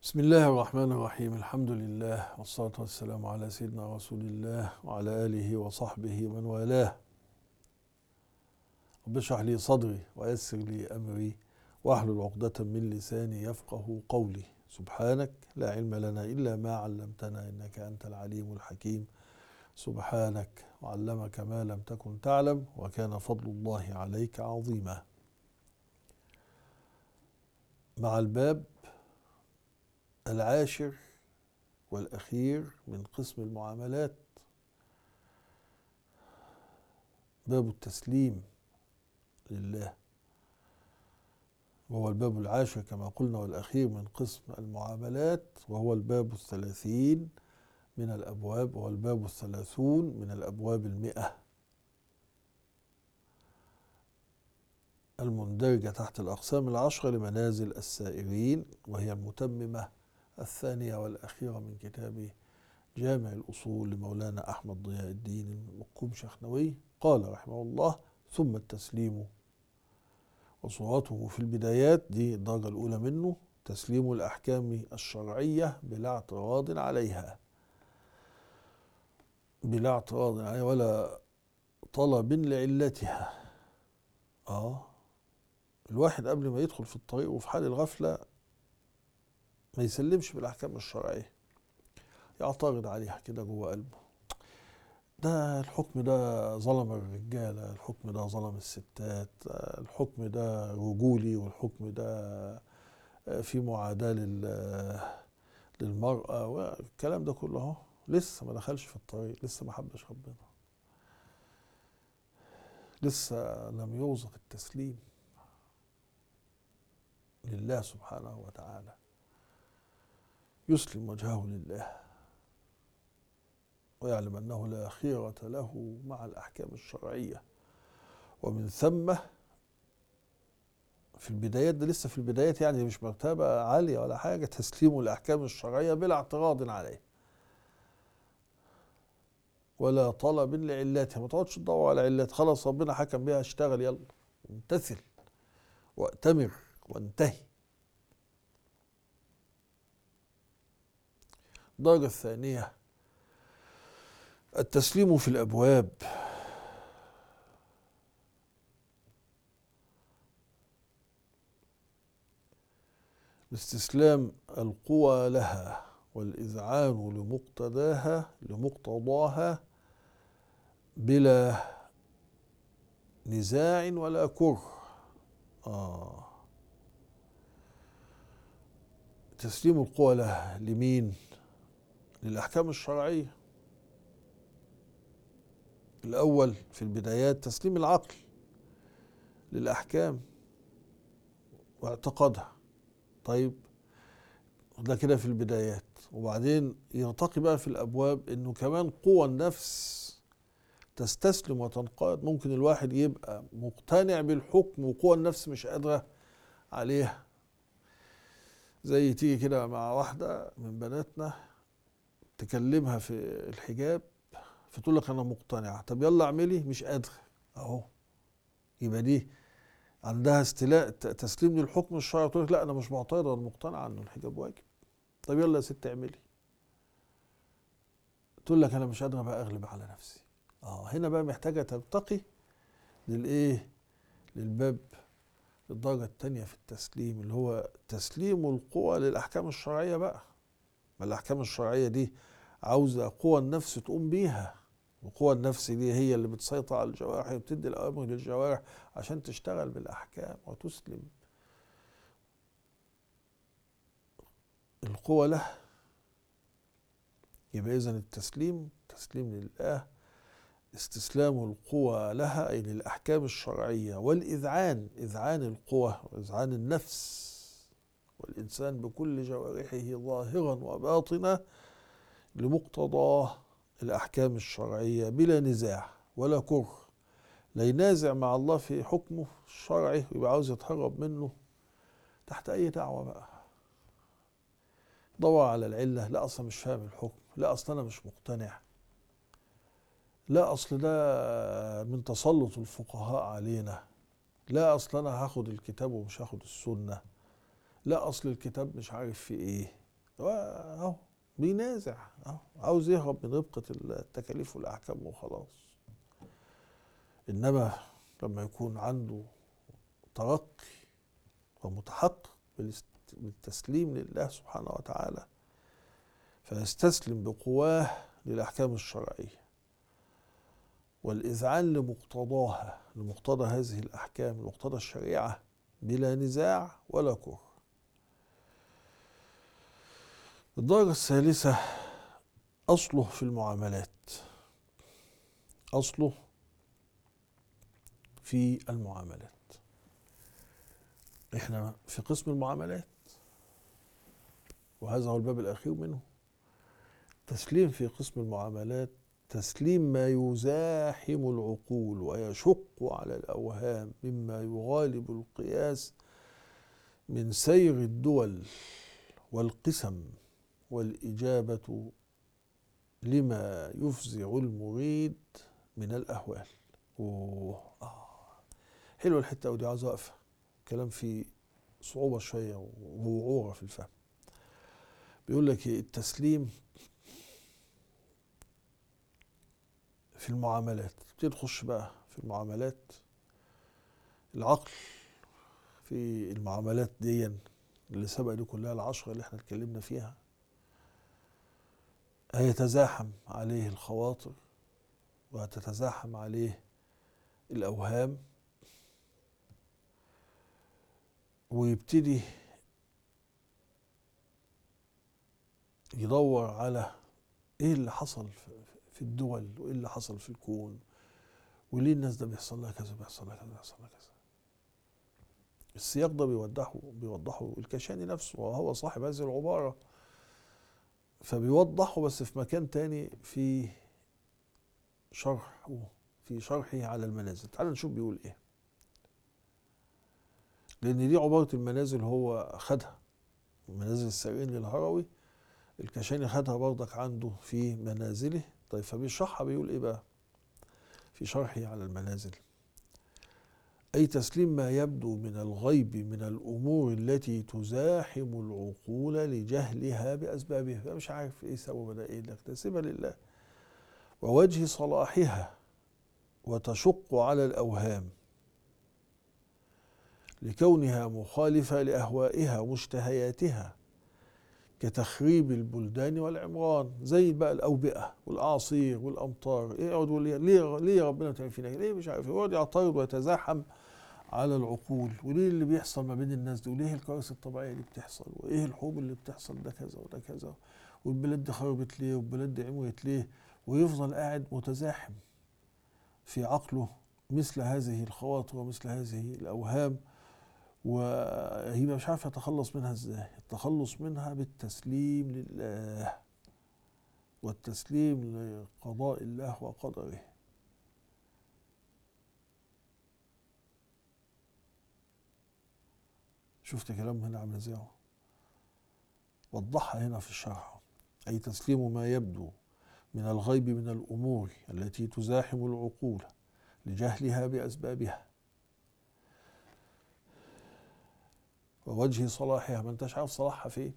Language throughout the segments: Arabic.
بسم الله الرحمن الرحيم. الحمد لله والصلاة والسلام على سيدنا رسول الله وعلى آله وصحبه ومن والاه. رب اشرح لي صدري ويسر لي أمري واحلل عقدة من لساني يفقه قولي. سبحانك لا علم لنا إلا ما علمتنا إنك أنت العليم الحكيم. سبحانك وعلمك ما لم تكن تعلم وكان فضل الله عليك عظيما. مع الباب العاشر والأخير من قسم المعاملات، باب التسليم لله، وهو الباب العاشر كما قلنا والأخير من قسم المعاملات، وهو الباب 30 من الأبواب، وهو الباب 30 من الأبواب 100 المندرجة تحت الأقسام 10 لمنازل السائرين، وهي المتممة الثانية والأخيرة من كتاب جامع الأصول لمولانا أحمد ضياء الدين المقوم شخنوي. قال رحمه الله: ثم التسليم وصورته في البدايات، دي الدرجة الأولى منه، تسليم الأحكام الشرعية بلا اعتراض عليها، بلا اعتراض عليها ولا طلب لعلتها. الواحد قبل ما يدخل في الطريق وفي حال الغفلة ما يسلمش بالأحكام الشرعية، يعترض عليها كده جوه قلبه. ده الحكم ده ظلم الرجالة، الحكم ده ظلم الستات، الحكم ده رجولي، والحكم ده في معاداة للمرأة، والكلام ده كله اهو لسه ما دخلش في الطريق، لسه ما حبش ربنا، لسه لم يرزق التسليم لله سبحانه وتعالى، يسلم وجهه لله ويعلم أنه لا خيرة له مع الأحكام الشرعية. ومن ثم في البدايات، ده لسه في البدايات، يعني مش مرتبة عالية ولا حاجة، تسليم الأحكام الشرعية بلا اعتراض عليه ولا طلب لعلتها. ما تقعدش تدور على علات، خلاص ربنا حكم بها، اشتغل يلا، امتثل واتمر وانتهي. الدرجة الثانية التسليم في الأبواب، باستسلام القوى لها والإذعان لمقتضاها بلا نزاع ولا كره. تسليم القوى لها لمين؟ للأحكام الشرعية. الأول في البدايات تسليم العقل للأحكام واعتقادها. طيب ده كده في البدايات، وبعدين يرتقي بقى في الأبواب إنه كمان قوى النفس تستسلم وتنقاد. ممكن الواحد يبقى مقتنع بالحكم وقوى النفس مش قادرة عليها، زي تيجي كده مع واحدة من بناتنا تكلمها في الحجاب فتقول لك أنا مقتنعة، طب يلا اعملي، مش قادرة أهو. يبقى دي عندها استيلاء تسليم للحكم الشرعي، تقول لك لا أنا مش معترضة، أنا مقتنعة إنه الحجاب واجب. طب يلا يا ست اعملي، تقول لك أنا مش قادرة بقى أغلب على نفسي. هنا بقى محتاجة ترتقي للإيه؟ للباب، الدرجة التانية في التسليم، اللي هو تسليم القوى للأحكام الشرعية بقى. ما الأحكام الشرعية دي عاوزة قوى النفس تقوم بيها، وقوى النفس دي هي اللي بتسيطر على الجوارح وبتدي الأوامر للجوارح عشان تشتغل بالأحكام وتسلم القوى له. يبقى إذن التسليم تسليم لله، استسلام القوى لها أي للأحكام الشرعية، والإذعان، إذعان القوى وإذعان النفس والإنسان بكل جوارحه ظاهرا وباطنا لمقتضى الأحكام الشرعية بلا نزاع ولا كره. لا ينازع مع الله في حكمه الشرعي ويبقى عاوز يتهرب منه تحت أي دعوة بقى، دور على العلة، لا أصلا مش فاهم الحكم، لا أصلا أنا مش مقتنع، لا أصل ده من تسلط الفقهاء علينا، لا أصل أنا هاخد الكتاب ومش هاخد السنة، لا أصل الكتاب مش عارف في إيه. اهو بينازع اهو، عاوز يهرب من ربقة التكاليف والأحكام وخلاص. إنما لما يكون عنده ترقي ومتحقق بالتسليم لله سبحانه وتعالى، فيستسلم بقواه للأحكام الشرعية والإذعان لمقتضاها، لمقتضى هذه الأحكام، لمقتضى الشريعة، بلا نزاع ولا كره. الدرجة الثالثة أصله في المعاملات. أصله في المعاملات. احنا في قسم المعاملات، وهذا هو الباب الأخير منه. تسليم في قسم المعاملات تسليم ما يزاحم العقول ويشق على الأوهام مما يغالب القياس من سير الدول والقسم والإجابة لما يفزع المريد من الأهوال. حلوة الحتة ودي، عاوزة وقفة، كلام فيه صعوبة شوية ووعورة في الفهم. بيقول لك التسليم في المعاملات، تبتدي تخش بقى في المعاملات. العقل في المعاملات دي اللي سبق دي كلها، العشرة اللي احنا اتكلمنا فيها، هيتزاحم عليه الخواطر وهتتزاحم عليه الأوهام، ويبتدي يدور على ايه اللي حصل في الدول، وايه اللي حصل في الكون، وليه الناس ده بيحصل لها كذا، بيحصل لها كذا، بيحصل لها كذا. السياق ده بيوضحه الكشاني نفسه وهو صاحب هذه العبارة، فبيوضحه بس في مكان تاني في شرحه على المنازل. تعال نشوف بيقول ايه، لان دي عبارة المنازل هو خدها، منازل السائرين للهروي، الكشاني خدها برضك عنده في منازله. طيب فبيشرحها بيقول ايه بقى في شرحه على المنازل: أي تسليم ما يبدو من الغيب من الأمور التي تزاحم العقول لجهلها بأسبابها. فمش عارف إيه سبب ده، إيه لك تسيبها لله، ووجه صلاحها، وتشق على الأوهام لكونها مخالفة لأهوائها ومشتهياتها، كتخريب البلدان والعمران، زي بقى الأوبئة والأعاصير والأمطار. يقعد يقول ليه ربنا تعمل فينا ليه، مش عارف، يقعد يعترض ويتزاحم على العقول. وليه اللي بيحصل ما بين الناس دي، وليه الكوارث الطبيعية اللي بتحصل، وايه الحروب اللي بتحصل، ده كذا وده كذا، والبلاد دي خربت ليه، والبلاد دي عمرت ليه. ويفضل قاعد متزاحم في عقله مثل هذه الخواطر ومثل هذه الأوهام، وهي مش عارف يتخلص منها ازاي. التخلص منها بالتسليم لله والتسليم لقضاء الله وقدره. شفت كلام هنا عامل ازاي، وضحها هنا في الشرح. أي تسليم ما يبدو من الغيب من الأمور التي تزاحم العقول لجهلها بأسبابها، ووجه صلاحها، ما انتش عارف صلاحها فين،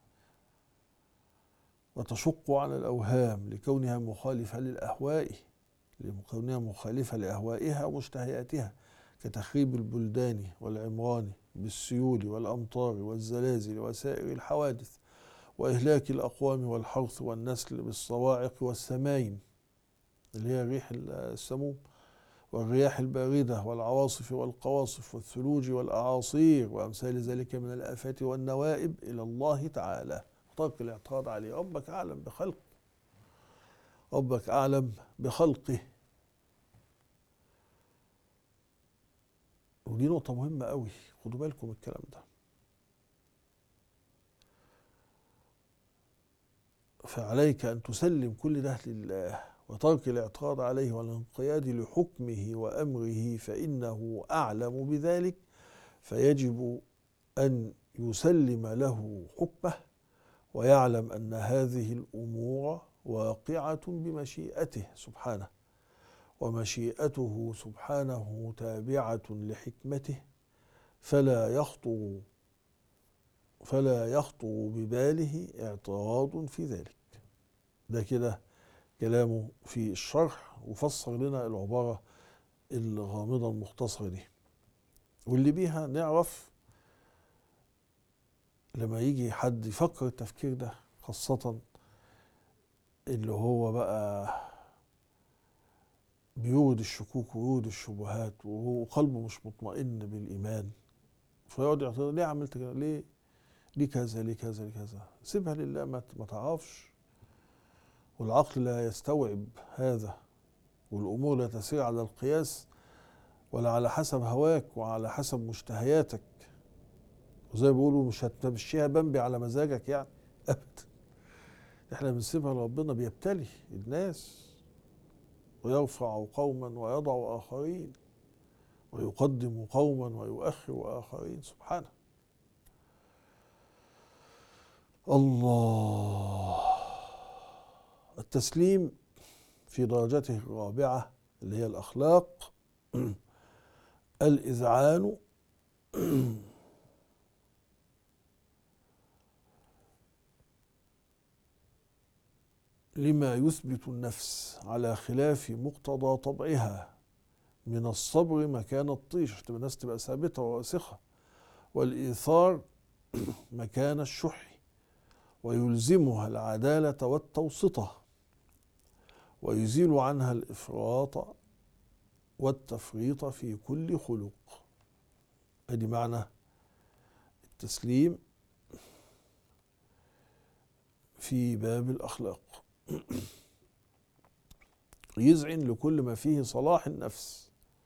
وتشق على الأوهام لكونها مخالفة للأهواء، لكونها مخالفة لأهوائها ومشتهياتها، كتخريب البلدان والعمران بالسيول والأمطار والزلازل وسائر الحوادث، وإهلاك الأقوام والحرث والنسل بالصواعق والسماين اللي هي الريح السموم، والرياح الباردة والعواصف والقواصف والثلوج والأعاصير وأمثال ذلك من الآفات والنوائب إلى الله تعالى. ترك الاعتراض عليه. ربك أعلم بخلقه، ربك أعلم بخلقه. ودي نقطة مهمة قوي، خدوا بالكم من الكلام ده. فعليك أن تسلم كل ده لله، وترك الاعتراض عليه والانقياد لحكمه وأمره، فإنه أعلم بذلك، فيجب أن يسلم له حكمه، ويعلم أن هذه الأمور واقعة بمشيئته سبحانه، ومشيئته سبحانه تابعة لحكمته، فلا يخطر فلا يخطر بباله اعتراض في ذلك. ده كده كلامه في الشرح، وفسر لنا العبارة الغامضة المختصرة دي، واللي بيها نعرف لما يجي حد يفكر التفكير ده، خاصة اللي هو بقى بيورد الشكوك ويورد الشبهات وقلبه مش مطمئن بالإيمان، فيقعد يعترض ليه عملت كده، ليه كذا، ليه كذا، ليه كذا. سيبها لله، ما تعرفش، والعقل لا يستوعب هذا، والأمور لا تسير على القياس ولا على حسب هواك وعلى حسب مشتهياتك. وزي ما بيقولوا مش هتمشيها بمبي على مزاجك يعني، أبدا. احنا بنسيبها لربنا، بيبتلي الناس ويرفع قوما ويضع آخرين، ويقدم قوما ويؤخر آخرين، سبحانه. الله. التسليم في درجته الرابعة اللي هي الأخلاق الإذعان لما يثبت النفس على خلاف مقتضى طبعها من الصبر مكان الطيش، تبقى الناس تبقى ثابتة وراسخة، والإيثار مكان الشح، ويلزمها العدالة والتوسطة، ويزيل عنها الإفراط والتفريط في كل خلق. ادي معنى التسليم في باب الأخلاق. يذعن لكل ما فيه صلاح النفس،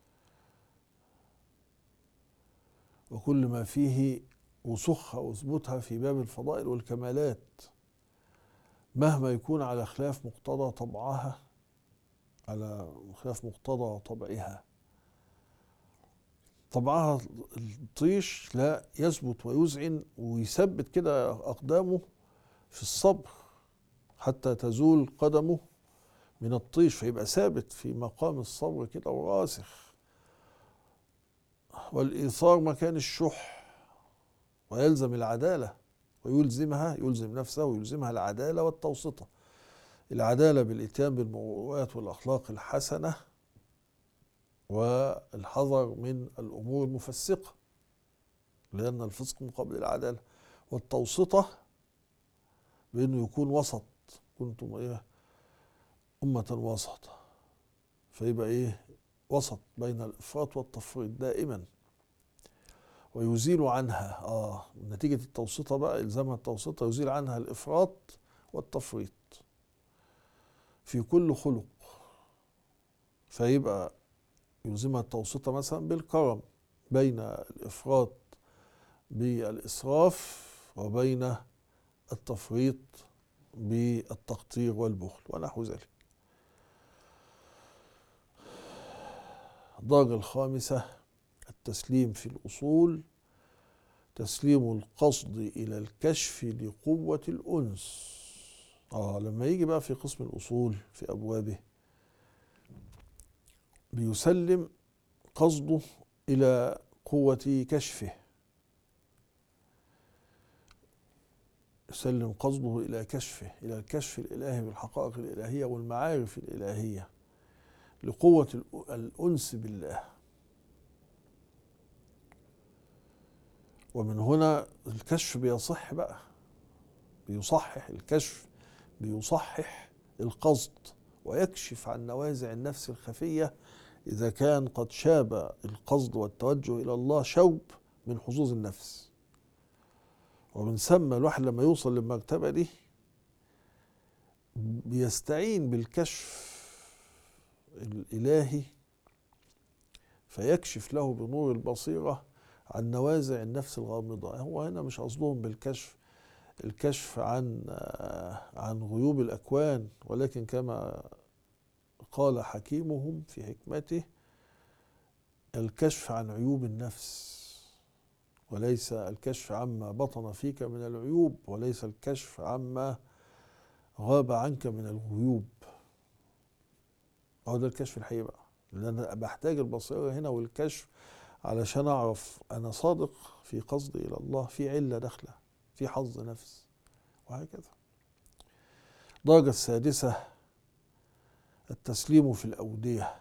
وكل ما فيه وسخها وثبوتها في باب الفضائل والكمالات، مهما يكون على خلاف مقتضى طبعها، على خلاف مقتضى طبعها. طبعها الطيش لا يثبت ويذعن ويثبت كده أقدامه في الصبر حتى تزول قدمه من الطيش، فيبقى ثابت في مقام الصبر كده وراسخ. والإيثار مكان الشح، ويلزم العدالة ويلزمها، يلزم نفسه ويلزمها العدالة والتوسطة. العدالة بالإتيان بالمروءات والأخلاق الحسنة، والحذر من الأمور المفسقة، لأن الفسق مقابل العدالة. والتوسطة بأنه يكون وسط، كنتم إيه أمة وسط، فيبقى إيه وسط بين الإفراط والتفريط دائما. ويزيل عنها نتيجة التوسطة بقى، إلزامها التوسطة، يزيل عنها الإفراط والتفريط في كل خلق. فيبقى يلزمها التوسطة مثلا بالكرم بين الإفراط بالإسراف، وبين التفريط بالتقطير والبخل ونحو ذلك. الدرجة الخامسة التسليم في الأصول، تسليم القصد إلى الكشف لقوة الأنس. لما يجي بقى في قسم الأصول في أبوابه، بيسلم قصده إلى قوة كشفه، يسلم قصده إلى كشفه، إلى الكشف الإلهي بالحقائق الإلهية والمعارف الإلهية، لقوة الأنس بالله. ومن هنا الكشف بيصح بقى، بيصحح الكشف، بيصحح القصد، ويكشف عن نوازع النفس الخفية إذا كان قد شاب القصد والتوجه إلى الله شوب من حظوظ النفس. ومن ثم الواحد لما يوصل للمرتبة دي بيستعين بالكشف الإلهي، فيكشف له بنور البصيرة عن نوازع النفس الغامضة. هو هنا مش قصدهم بالكشف الكشف عن غيوب الأكوان، ولكن كما قال حكيمهم في حكمته الكشف عن عيوب النفس، وليس الكشف عما بطن فيك من العيوب، وليس الكشف عما غاب عنك من الغيوب. هو ده الكشف الحقيقي بقى، لأن أنا بحتاج البصيرة هنا والكشف علشان أعرف أنا صادق في قصدي إلى الله، في علة داخلة، في حظ نفس، وهكذا. الدرجة السادسة التسليم في الأودية،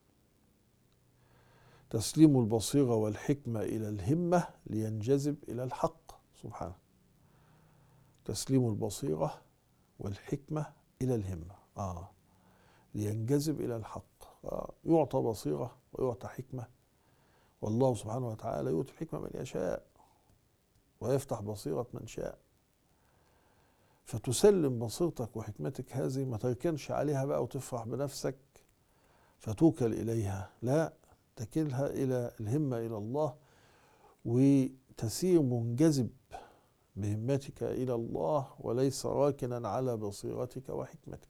تسليم البصيرة والحكمة إلى الهمة لينجذب إلى الحق سبحانه. تسليم البصيرة والحكمة إلى الهمة لينجذب إلى الحق. يعطى بصيرة ويعطى حكمة، والله سبحانه وتعالى يؤتي الحكمة من يشاء ويفتح بصيرة من شاء. فتسلم بصيرتك وحكمتك هذه، ما تركنش عليها بقى وتفرح بنفسك فتوكل إليها، لا، تكلها إلى الهمة إلى الله، وتسير منجذب بهمتك إلى الله وليس راكنا على بصيرتك وحكمتك.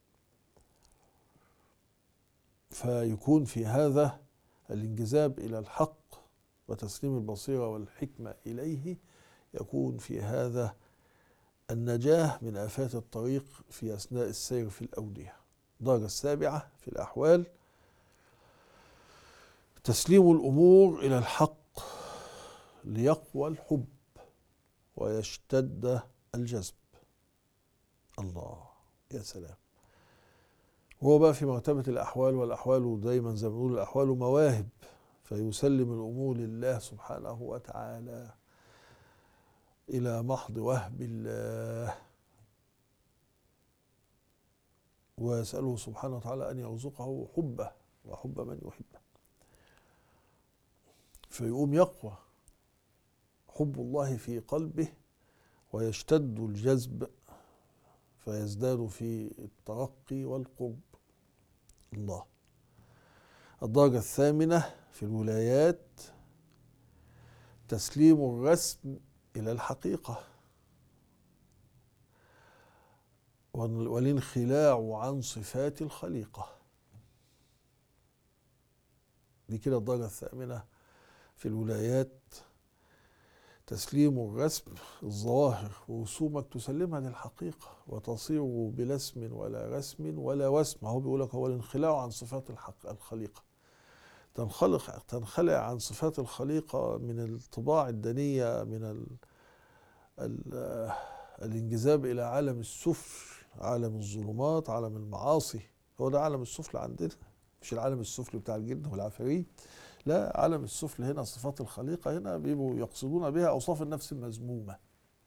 فيكون في هذا الانجذاب إلى الحق وتسليم البصيرة والحكمة إليه، يكون في هذا النجاة من آفات الطريق في أثناء السير في الأودية. الدرجة السابعة في الأحوال تسليم الأمور إلى الحق ليقوى الحب ويشتد الجذب. الله، يا سلام. هو بقى في مرتبة الأحوال، والأحوال دايما زي ما بنقول الأحوال مواهب، فيسلم الأمور لله سبحانه وتعالى إلى محض وهب الله، ويسأله سبحانه وتعالى أن يرزقه حبه وحب من يحبه، فيقوم يقوى حب الله في قلبه ويشتد الجذب فيزداد في الترقي والقرب. الله. الدرجة الثامنة في الولايات تسليم الرسم إلى الحقيقة والانخلاع عن صفات الخليقة. دي كده الدرجة الثامنة في الولايات، تسليم الرسم الظواهر ورسومك تسلمها للحقيقة وتصير بلا اسم ولا رسم ولا وسم. هو بيقول لك هو الانخلاع عن صفات الخليقة، تنخلع عن صفات الخليقة من الطباع الدنية، من الانجذاب إلى عالم السفل، عالم الظلمات، عالم المعاصي. هو ده عالم السفل عندنا، مش العالم السفلي بتاع الجن والعفاريت، لا، عالم السفل هنا صفات الخليقة، هنا بيبقوا يقصدون بها أوصاف النفس المذمومة.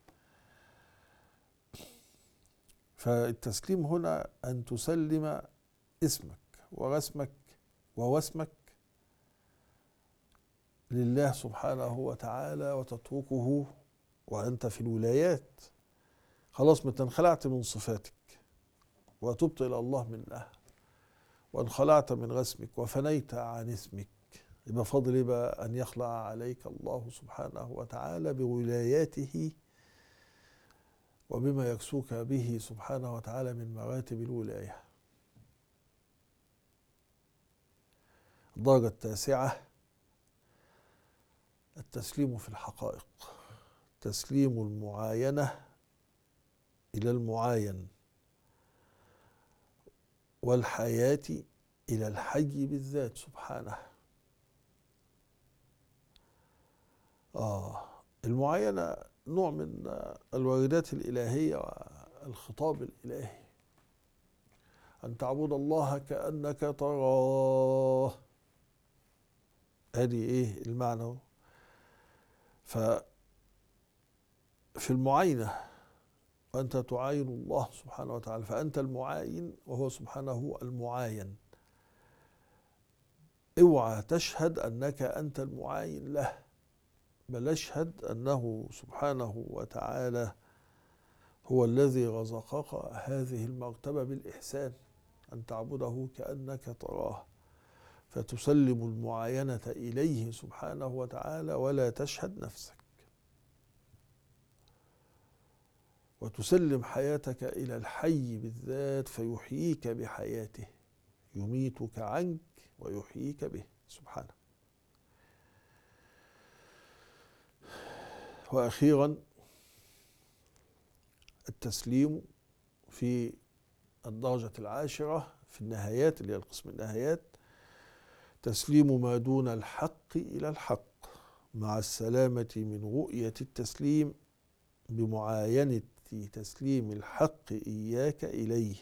فالتسليم هنا أن تسلم اسمك ورسمك ووسمك لله سبحانه وتعالى وتتركه وأنت في الولايات. خلاص، ما تنخلعت من صفاتك وتبت إلى الله منها، وانخلعت من رسمك وفنيت عن اسمك، يبقى فاضل ايه بقى؟ أن يخلع عليك الله سبحانه وتعالى بولاياته وبما يكسوك به سبحانه وتعالى من مراتب الولاية. الدرجة التاسعة التسليم في الحقائق، تسليم المعاينة إلى المعاين والحياة إلى الحي بالذات سبحانه. المعاينة نوع من الواردات الإلهية والخطاب الإلهي، أن تعبد الله كأنك تراه. هذه إيه المعنى؟ ففي المعاينة وأنت تعاين الله سبحانه وتعالى، فأنت المعاين وهو سبحانه المعاين. اوعى تشهد أنك أنت المعاين له، بل اشهد أنه سبحانه وتعالى هو الذي رزقك هذه المرتبة بالإحسان، أن تعبده كأنك تراه، فتسلم المعاينة إليه سبحانه وتعالى ولا تشهد نفسك، وتسلم حياتك إلى الحي بالذات فيحييك بحياته، يميتك عنك ويحييك به سبحانه. وأخيرا التسليم في الدرجة العاشرة في النهايات، اللي هي القسم النهايات، تسليم ما دون الحق إلى الحق مع السلامة من رؤية التسليم بمعاينة تسليم الحق إياك إليه.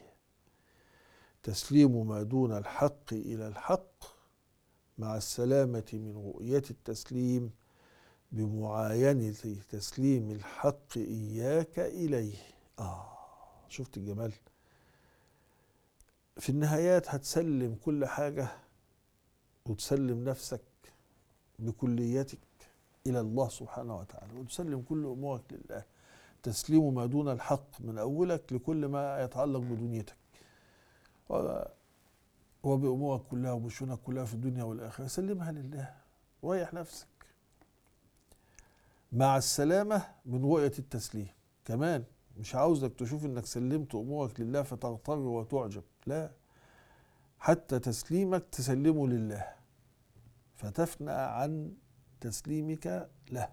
تسليم ما دون الحق إلى الحق مع السلامة من رؤية التسليم بمعاينة تسليم الحق إياك إليه. شفت الجمال؟ في النهايات هتسلم كل حاجة وتسلم نفسك بكليتك إلى الله سبحانه وتعالى، وتسلم كل أمورك لله. تسليم ما دون الحق من أولك لكل ما يتعلق بدنيتك وبأمورك كلها وبشؤونك كلها في الدنيا والآخرة، سلمها لله وريح نفسك مع السلامة من رؤية التسليم. كمان مش عاوزك تشوف انك سلمت امورك لله فتغتر وتعجب، لا، حتى تسليمك تسلمه لله فتفنى عن تسليمك له،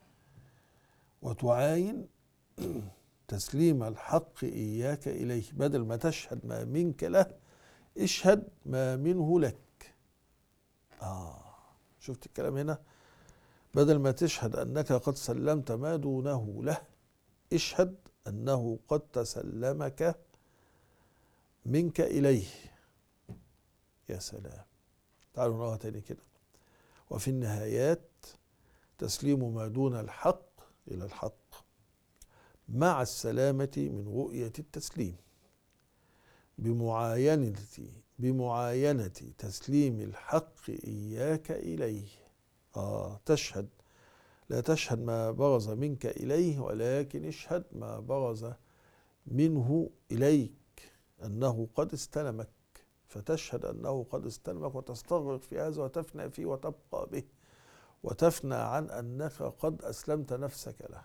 وتعاين تسليم الحق إياك إليه. بدل ما تشهد ما منك له، اشهد ما منه لك. شفت الكلام هنا؟ بدل ما تشهد أنك قد سلمت ما دونه له، اشهد أنه قد تسلمك منك إليه. يا سلام. تعالوا نقرأها تاني كده. وفي النهايات تسليم ما دون الحق إلى الحق مع السلامة من رؤية التسليم بمعاينة تسليم الحق إياك إليه. تشهد، لا تشهد ما برز منك إليه، ولكن اشهد ما برز منه إليك أنه قد استلمك، فتشهد أنه قد استلمك وتستغرق في هذا وتفنى فيه وتبقى به، وتفنى عن أنك قد أسلمت نفسك له.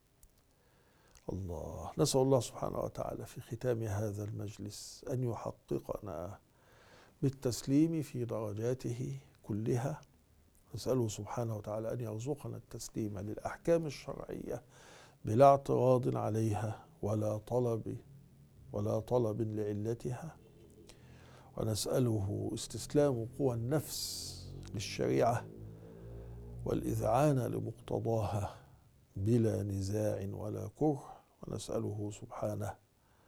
الله، نسأل الله سبحانه وتعالى في ختام هذا المجلس أن يحققنا بالتسليم في درجاته كلها. نسأله سبحانه وتعالى أن يرزقنا التسليم للأحكام الشرعية بلا اعتراض عليها ولا طلب لعلتها، ونسأله استسلام قوى النفس للشريعة والإذعان لمقتضاها بلا نزاع ولا كره، ونسأله سبحانه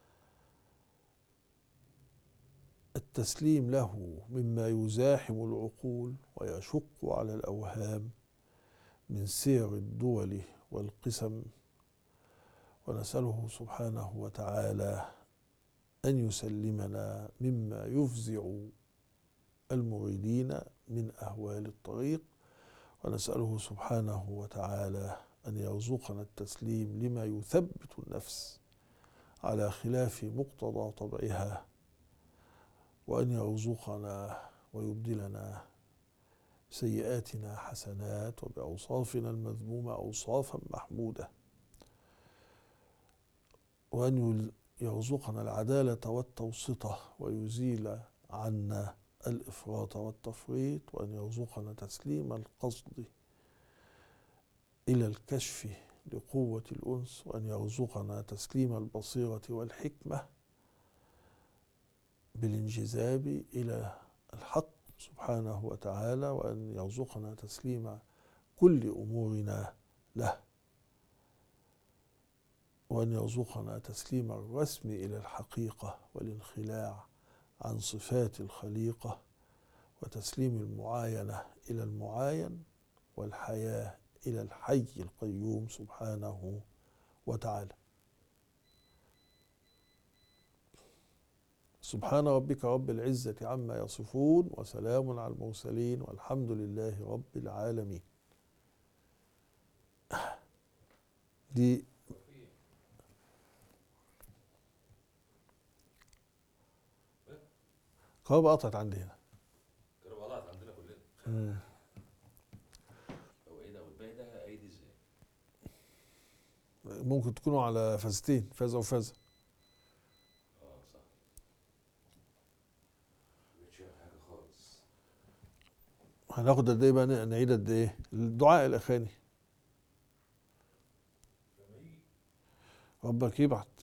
التسليم له مما يزاحم العقول ويشق على الأوهام من سير الدول والقسم، ونسأله سبحانه وتعالى أن يسلمنا مما يفزع المريدين من أهوال الطريق، ونسأله سبحانه وتعالى أن يرزقنا التسليم لما يثبت النفس على خلاف مقتضى طبعها، وأن يرزقنا ويبدلنا سيئاتنا حسنات وبأوصافنا المذمومة أوصافا محمودة، وأن يرزقنا العدالة والتوسطة ويزيل عنا الإفراط والتفريط، وأن يرزقنا تسليم القصد إلى الكشف لقوة الأنس، وأن يرزقنا تسليم البصيرة والحكمة بالانجذاب إلى الحق سبحانه وتعالى، وأن يرزقنا تسليم كل أمورنا له، وأن يرزقنا تسليم الرسم إلى الحقيقة والانخلاع عن صفات الخليقة، وتسليم المعاينة إلى المعاين، والحياة إلى الحي القيوم سبحانه وتعالى. سبحان ربك رب العزة عما يصفون، وسلام على المرسلين، والحمد لله رب العالمين. دي كهرباء قطعت عندي هنا. كهرباء قطعت عندنا كلنا. هو ايه ده؟ والباقي ده ايدي ازاي؟ ممكن تكونوا على فازتين، فازة وفازة. صح. مش حاجة خالص. هناخد قد ايه بقى؟ نعيد قد ايه؟ الدعاء الأخاني. ربك يبعت